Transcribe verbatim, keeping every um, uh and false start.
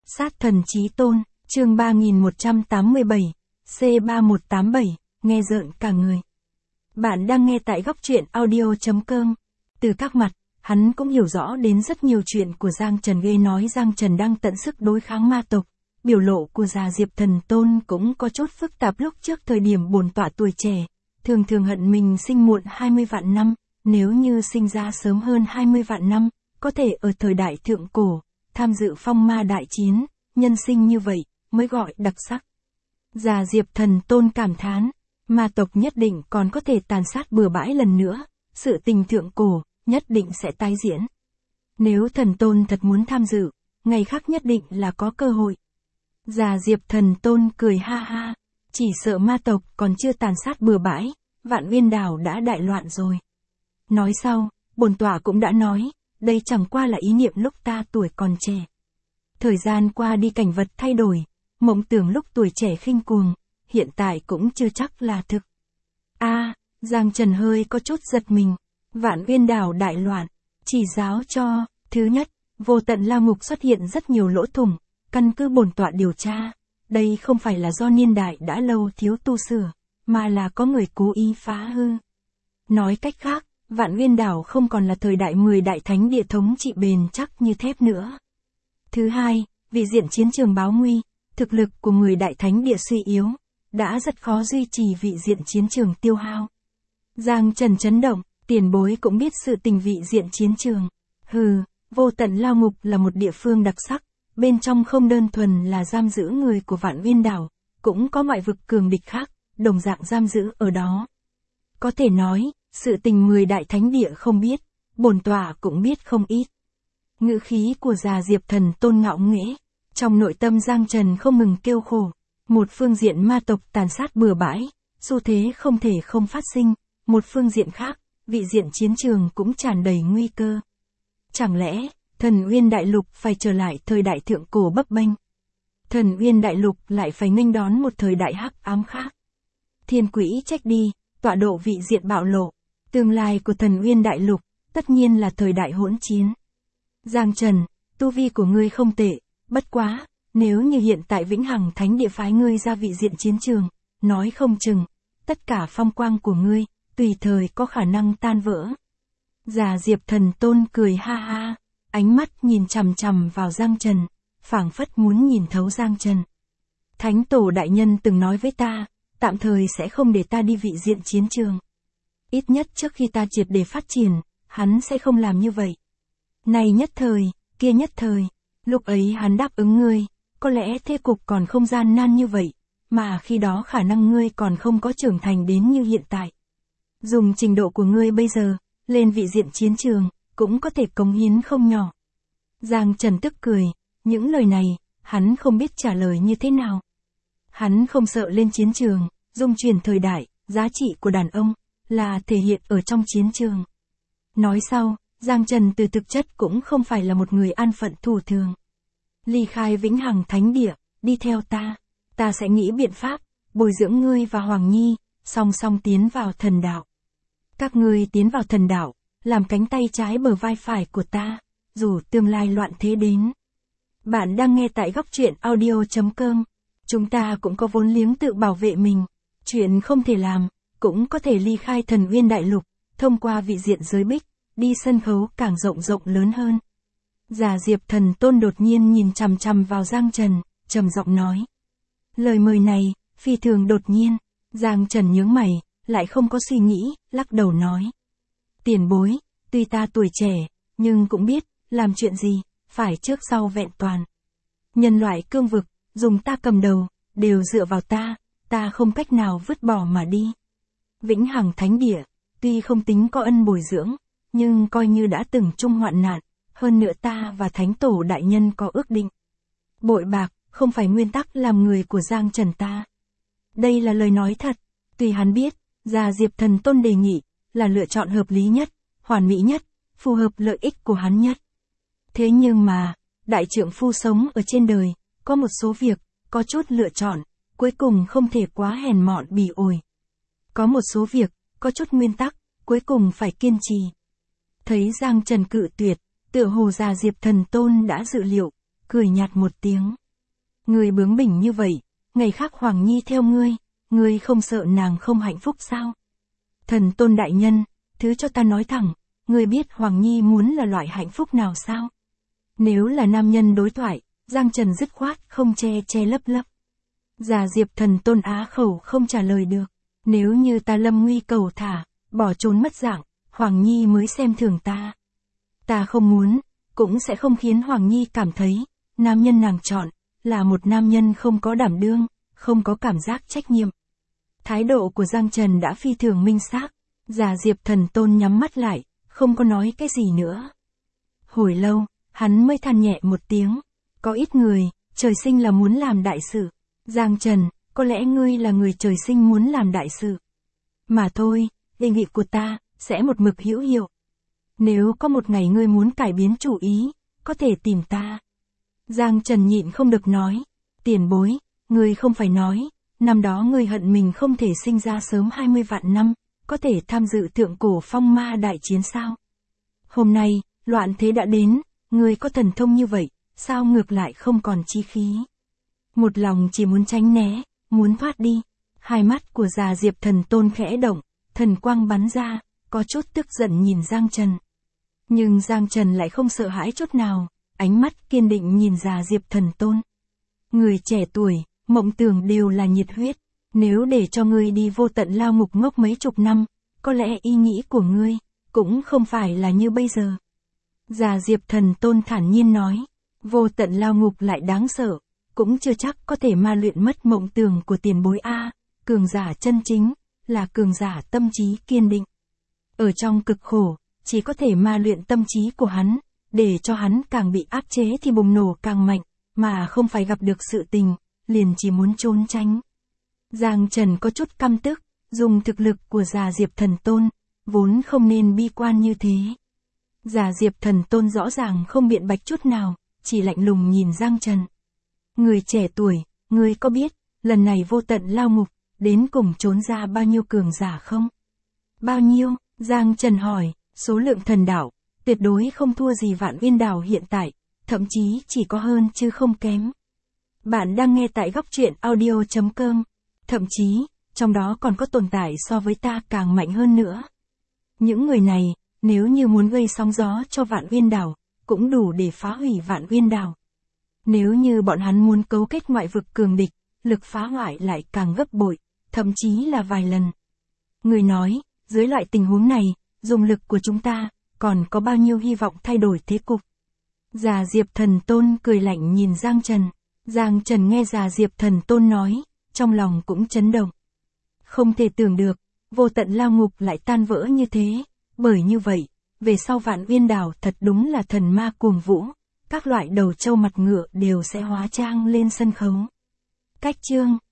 Sát thần chí tôn, chương ba nghìn một trăm tám mươi bảy, C ba một tám bảy, nghe rợn cả người. Bạn đang nghe tại góc truyện audio chấm com. Từ các mặt, hắn cũng hiểu rõ đến rất nhiều chuyện của Giang Trần, ghê nói Giang Trần đang tận sức đối kháng ma tộc. Biểu lộ của già Diệp Thần Tôn cũng có chút phức tạp. Lúc trước thời điểm bổn tọa tuổi trẻ, thường thường hận mình sinh muộn hai mươi vạn năm, nếu như sinh ra sớm hơn hai mươi vạn năm, có thể ở thời đại thượng cổ, tham dự phong ma đại chiến, nhân sinh như vậy, mới gọi đặc sắc. Già Diệp Thần Tôn cảm thán, ma tộc nhất định còn có thể tàn sát bừa bãi lần nữa, sự tình thượng cổ, nhất định sẽ tái diễn. Nếu Thần Tôn thật muốn tham dự, ngày khác nhất định là có cơ hội. Già Diệp Thần Tôn cười ha ha, chỉ sợ ma tộc còn chưa tàn sát bừa bãi, Vạn Uyên Đảo đã đại loạn rồi. Nói sau, bổn tọa cũng đã nói, đây chẳng qua là ý niệm lúc ta tuổi còn trẻ. Thời gian qua đi cảnh vật thay đổi, mộng tưởng lúc tuổi trẻ khinh cuồng, hiện tại cũng chưa chắc là thực. A, à, Giang Trần hơi có chút giật mình, Vạn Uyên Đảo đại loạn, chỉ giáo cho, thứ nhất, vô tận lao ngục xuất hiện rất nhiều lỗ thủng, căn cứ bổn tọa điều tra, đây không phải là do niên đại đã lâu thiếu tu sửa, mà là có người cố ý phá hư. Nói cách khác, Vạn Uyên Đảo không còn là thời đại mười đại thánh địa thống trị bền chắc như thép nữa. Thứ hai, vị diện chiến trường báo nguy, thực lực của mười đại thánh địa suy yếu, đã rất khó duy trì vị diện chiến trường tiêu hao. Giang Trần chấn động, tiền bối cũng biết sự tình vị diện chiến trường. Hừ, vô tận lao ngục là một địa phương đặc sắc, bên trong không đơn thuần là giam giữ người của Vạn Uyên Đảo, cũng có ngoại vực cường địch khác, đồng dạng giam giữ ở đó. Có thể nói, sự tình mười đại thánh địa không biết, bổn tọa cũng biết không ít. Ngữ khí của già Diệp Thần Tôn ngạo nghễ, trong nội tâm Giang Trần không ngừng kêu khổ. Một phương diện ma tộc tàn sát bừa bãi, xu thế không thể không phát sinh, một phương diện khác, vị diện chiến trường cũng tràn đầy nguy cơ. Chẳng lẽ, Thần Uyên Đại Lục phải trở lại thời đại thượng cổ bấp bênh? Thần Uyên Đại Lục lại phải nghênh đón một thời đại hắc ám khác. Thiên Quỹ trách đi, tọa độ vị diện bạo lộ, tương lai của Thần Uyên Đại Lục, tất nhiên là thời đại hỗn chiến. Giang Trần, tu vi của ngươi không tệ, bất quá, nếu như hiện tại Vĩnh Hằng Thánh Địa phái ngươi ra vị diện chiến trường, nói không chừng, tất cả phong quang của ngươi, tùy thời có khả năng tan vỡ. Già Diệp Thần Tôn cười ha ha, ánh mắt nhìn chằm chằm vào Giang Trần, phảng phất muốn nhìn thấu Giang Trần. Thánh Tổ Đại Nhân từng nói với ta, tạm thời sẽ không để ta đi vị diện chiến trường. Ít nhất trước khi ta triệt để phát triển, hắn sẽ không làm như vậy. Này nhất thời, kia nhất thời, lúc ấy hắn đáp ứng ngươi, có lẽ thế cục còn không gian nan như vậy, mà khi đó khả năng ngươi còn không có trưởng thành đến như hiện tại. Dùng trình độ của ngươi bây giờ, lên vị diện chiến trường, cũng có thể cống hiến không nhỏ. Giang Trần tức cười, những lời này, hắn không biết trả lời như thế nào. Hắn không sợ lên chiến trường, dung chuyển thời đại, giá trị của đàn ông, là thể hiện ở trong chiến trường. Nói sau, Giang Trần từ thực chất cũng không phải là một người an phận thủ thường. Ly khai Vĩnh Hằng Thánh Địa, đi theo ta, ta sẽ nghĩ biện pháp, bồi dưỡng ngươi và Hoàng Nhi, song song tiến vào thần đạo. Các ngươi tiến vào thần đạo, làm cánh tay trái bờ vai phải của ta, dù tương lai loạn thế đến. Bạn đang nghe tại góc truyện audio chấm com. Chúng ta cũng có vốn liếng tự bảo vệ mình. Chuyện không thể làm, cũng có thể ly khai Thần Uyên Đại Lục, thông qua vị diện giới bích, đi sân khấu càng rộng rộng lớn hơn. Già Diệp Thần Tôn đột nhiên nhìn chằm chằm vào Giang Trần, trầm giọng nói. Lời mời này, phi thường đột nhiên, Giang Trần nhướng mày, lại không có suy nghĩ, lắc đầu nói. Tiền bối, tuy ta tuổi trẻ, nhưng cũng biết, làm chuyện gì, phải trước sau vẹn toàn. Nhân loại cương vực, dùng ta cầm đầu, đều dựa vào ta, ta không cách nào vứt bỏ mà đi. Vĩnh Hằng Thánh Địa, tuy không tính có ân bồi dưỡng, nhưng coi như đã từng chung hoạn nạn, hơn nữa ta và Thánh Tổ Đại Nhân có ước định. Bội bạc, không phải nguyên tắc làm người của Giang Trần ta. Đây là lời nói thật, tuy hắn biết, già Diệp Thần Tôn đề nghị, là lựa chọn hợp lý nhất, hoàn mỹ nhất, phù hợp lợi ích của hắn nhất. Thế nhưng mà, đại trượng phu sống ở trên đời, có một số việc, có chút lựa chọn, cuối cùng không thể quá hèn mọn bỉ ổi. Có một số việc, có chút nguyên tắc, cuối cùng phải kiên trì. Thấy Giang Trần cự tuyệt, tựa hồ già Diệp Thần Tôn đã dự liệu, cười nhạt một tiếng. Ngươi bướng bỉnh như vậy, ngày khác Hoàng Nhi theo ngươi, ngươi không sợ nàng không hạnh phúc sao? Thần Tôn đại nhân, thứ cho ta nói thẳng, ngươi biết Hoàng Nhi muốn là loại hạnh phúc nào sao? Nếu là nam nhân đối thoại, Giang Trần dứt khoát không che che lấp lấp. Già Diệp Thần Tôn á khẩu không trả lời được. Nếu như ta lâm nguy cầu thả, bỏ trốn mất dạng, Hoàng Nhi mới xem thường ta. Ta không muốn, cũng sẽ không khiến Hoàng Nhi cảm thấy, nam nhân nàng chọn, là một nam nhân không có đảm đương, không có cảm giác trách nhiệm. Thái độ của Giang Trần đã phi thường minh xác, Già Diệp Thần Tôn nhắm mắt lại, không có nói cái gì nữa. Hồi lâu, hắn mới than nhẹ một tiếng, có ít người, trời sinh là muốn làm đại sự. Giang Trần, có lẽ ngươi là người trời sinh muốn làm đại sự. Mà thôi, đề nghị của ta, sẽ một mực hữu hiệu. Nếu có một ngày ngươi muốn cải biến chủ ý, có thể tìm ta. Giang Trần nhịn không được nói, tiền bối, ngươi không phải nói, năm đó ngươi hận mình không thể sinh ra sớm hai mươi vạn năm, có thể tham dự thượng cổ phong ma đại chiến sao? Hôm nay, loạn thế đã đến, ngươi có thần thông như vậy, sao ngược lại không còn chi khí? Một lòng chỉ muốn tránh né, muốn thoát đi. Hai mắt của Già Diệp Thần Tôn khẽ động, thần quang bắn ra, có chút tức giận nhìn Giang Trần. Nhưng Giang Trần lại không sợ hãi chút nào, ánh mắt kiên định nhìn Già Diệp Thần Tôn. Người trẻ tuổi, mộng tưởng đều là nhiệt huyết, nếu để cho ngươi đi vô tận lao ngục ngốc mấy chục năm, có lẽ ý nghĩ của ngươi, cũng không phải là như bây giờ. Già Diệp Thần Tôn thản nhiên nói, vô tận lao ngục lại đáng sợ, cũng chưa chắc có thể ma luyện mất mộng tưởng của tiền bối A, cường giả chân chính, là cường giả tâm trí kiên định. Ở trong cực khổ, chỉ có thể ma luyện tâm trí của hắn, để cho hắn càng bị áp chế thì bùng nổ càng mạnh, mà không phải gặp được sự tình, liền chỉ muốn trốn tránh. Giang Trần có chút căm tức, dùng thực lực của Già Diệp Thần Tôn, vốn không nên bi quan như thế. Già Diệp Thần Tôn rõ ràng không biện bạch chút nào, chỉ lạnh lùng nhìn Giang Trần. Người trẻ tuổi, người có biết, lần này vô tận lao ngục, đến cùng trốn ra bao nhiêu cường giả không? Bao nhiêu? Giang Trần hỏi, số lượng thần đảo, tuyệt đối không thua gì Vạn Uyên Đảo hiện tại, thậm chí chỉ có hơn chứ không kém. Bạn đang nghe tại góc truyện audio chấm com, thậm chí, trong đó còn có tồn tại so với ta càng mạnh hơn nữa. Những người này, nếu như muốn gây sóng gió cho Vạn Uyên Đảo, cũng đủ để phá hủy Vạn Uyên Đảo. Nếu như bọn hắn muốn cấu kết ngoại vực cường địch, lực phá hoại lại càng gấp bội, thậm chí là vài lần. Người nói, dưới loại tình huống này, dùng lực của chúng ta, còn có bao nhiêu hy vọng thay đổi thế cục? Già Diệp Thần Tôn cười lạnh nhìn Giang Trần. Giang Trần nghe Già Diệp Thần Tôn nói, trong lòng cũng chấn động. Không thể tưởng được, vô tận lao ngục lại tan vỡ như thế, bởi như vậy, về sau Vạn Uyên Đảo thật đúng là thần ma cuồng vũ, các loại đầu trâu mặt ngựa đều sẽ hóa trang lên sân khấu. Cách chương